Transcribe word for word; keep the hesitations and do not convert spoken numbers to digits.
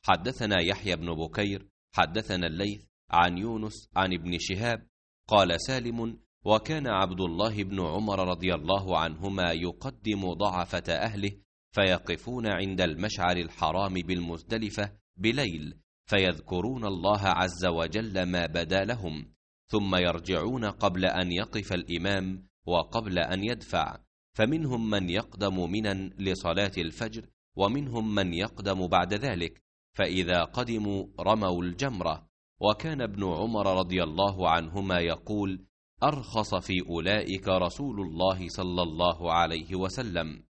حدثنا يحيى بن بكير حدثنا الليث عن يونس عن ابن شهاب قال سالم: وكان عبد الله بن عمر رضي الله عنهما يقدم ضعفة أهله فيقفون عند المشعر الحرام بالمزدلفة بليل فيذكرون الله عز وجل ما بدا لهم، ثم يرجعون قبل أن يقف الإمام وقبل أن يدفع، فمنهم من يقدم منا لصلاة الفجر ومنهم من يقدم بعد ذلك، فإذا قدموا رموا الجمرة. وكان ابن عمر رضي الله عنهما يقول: أرخص في أولئك رسول الله صلى الله عليه وسلم.